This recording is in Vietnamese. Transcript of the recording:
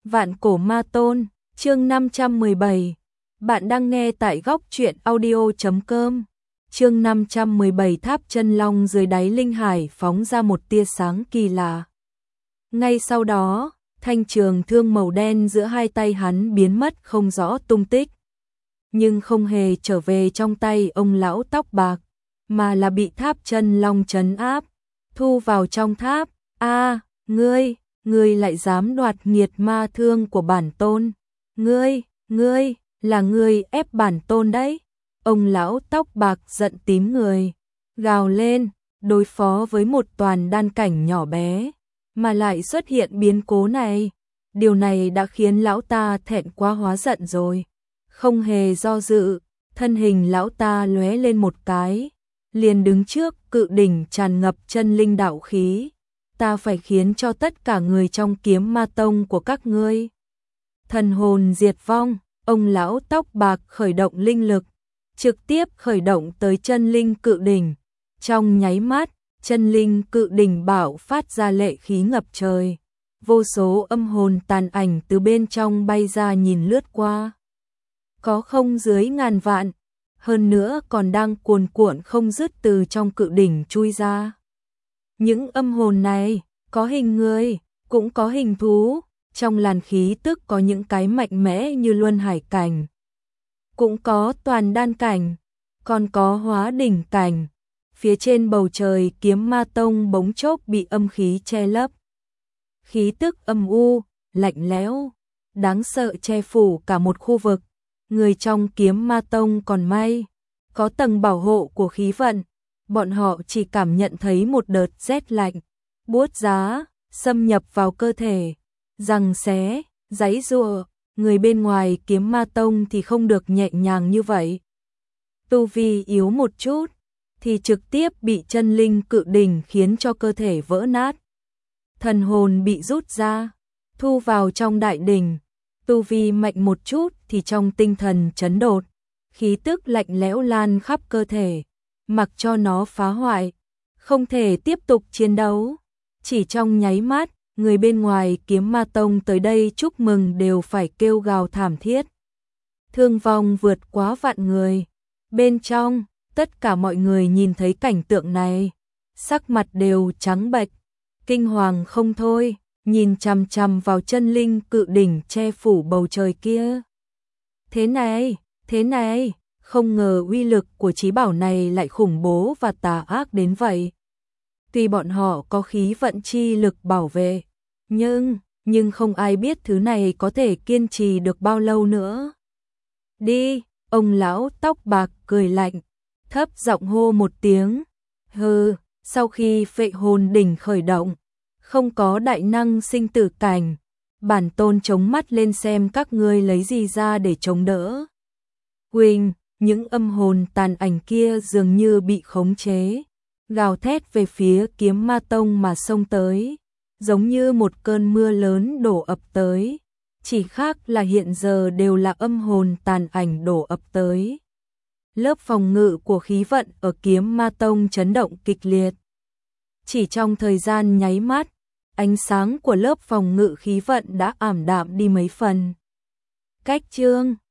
Vạn cổ ma tôn, chương 517. Bạn đang nghe tại góc truyện audio.com. Chương 517 tháp chân long dưới đáy linh hải phóng ra một tia sáng kỳ lạ. Ngay sau đó, thanh trường thương màu đen giữa hai tay hắn biến mất không rõ tung tích. Nhưng không hề trở về trong tay ông lão tóc bạc, mà là bị tháp chân long trấn áp, thu vào trong tháp. Ngươi lại dám đoạt nghiệt ma thương của bản tôn. Ngươi, là ngươi ép bản tôn đấy. Ông lão tóc bạc giận tím người, gào lên, đối phó với một toàn đan cảnh nhỏ bé, mà lại xuất hiện biến cố này. Điều này đã khiến lão ta thẹn quá hóa giận rồi. Không hề do dự, thân hình lão ta lóe lên một cái, liền đứng trước cự đỉnh tràn ngập chân linh đạo khí. Ta phải khiến cho tất cả người trong kiếm ma tông của các ngươi thần hồn diệt vong. Ông lão tóc bạc khởi động linh lực, trực tiếp khởi động tới chân linh cự đỉnh. Trong nháy mắt, chân linh cự đỉnh bạo phát ra lệ khí ngập trời. Vô số âm hồn tàn ảnh từ bên trong bay ra nhìn lướt qua. Có không dưới ngàn vạn, hơn nữa còn đang cuồn cuộn không dứt từ trong cự đỉnh chui ra. Những âm hồn này, có hình người, cũng có hình thú, trong làn khí tức có những cái mạnh mẽ như luân hải cảnh, cũng có toàn đan cảnh, còn có hóa đỉnh cảnh. Phía trên bầu trời kiếm ma tông bỗng chốc bị âm khí che lấp. Khí tức âm u, lạnh lẽo, đáng sợ che phủ cả một khu vực. Người trong kiếm ma tông còn may, có tầng bảo hộ của khí vận. Bọn họ chỉ cảm nhận thấy một đợt rét lạnh, buốt giá, xâm nhập vào cơ thể, giằng xé, giãy giụa. Người bên ngoài kiếm ma tông thì không được nhẹ nhàng như vậy. Tu vi yếu một chút, thì trực tiếp bị chân linh cự đỉnh khiến cho cơ thể vỡ nát. Thần hồn bị rút ra, thu vào trong đại đỉnh. Tu vi mạnh một chút thì trong tinh thần chấn đột, khí tức lạnh lẽo lan khắp cơ thể. Mặc cho nó phá hoại, không thể tiếp tục chiến đấu. Chỉ trong nháy mắt, người bên ngoài kiếm ma tông tới đây chúc mừng đều phải kêu gào thảm thiết. Thương vong vượt quá vạn người. Bên trong, tất cả mọi người nhìn thấy cảnh tượng này, sắc mặt đều trắng bệch, kinh hoàng không thôi, nhìn chằm chằm vào chân linh cự đỉnh che phủ bầu trời kia. Thế này, không ngờ uy lực của chí bảo này lại khủng bố và tà ác đến vậy. Tuy bọn họ có khí vận chi lực bảo vệ, nhưng không ai biết thứ này có thể kiên trì được bao lâu nữa. Đi, ông lão tóc bạc cười lạnh, thấp giọng hô một tiếng. Sau khi phệ hồn đỉnh khởi động, không có đại năng sinh tử cảnh, bản tôn chống mắt lên xem các ngươi lấy gì ra để chống đỡ. Huỳnh, những âm hồn tàn ảnh kia dường như bị khống chế, gào thét về phía kiếm ma tông mà xông tới, giống như một cơn mưa lớn đổ ập tới. Chỉ khác là hiện giờ đều là âm hồn tàn ảnh đổ ập tới. Lớp phòng ngự của khí vận ở kiếm ma tông chấn động kịch liệt. Chỉ trong thời gian nháy mắt, ánh sáng của lớp phòng ngự khí vận đã ảm đạm đi mấy phần. Cách chương